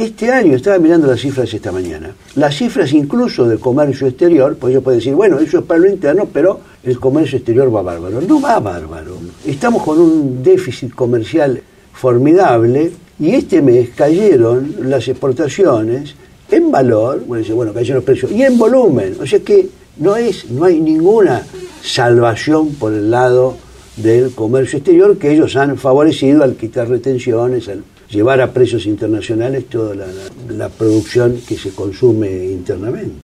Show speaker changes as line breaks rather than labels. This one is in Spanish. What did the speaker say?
este año, estaba mirando las cifras esta mañana, las cifras incluso del comercio exterior, pues ellos pueden decir, bueno, eso es para lo interno, pero el comercio exterior va bárbaro. No va bárbaro. Estamos con un déficit comercial formidable y este mes cayeron las exportaciones en valor, bueno, cayeron los precios, y en volumen. O sea que no hay ninguna salvación por el lado del comercio exterior, que ellos han favorecido al quitar retenciones, al llevar a precios internacionales toda la producción que se consume internamente.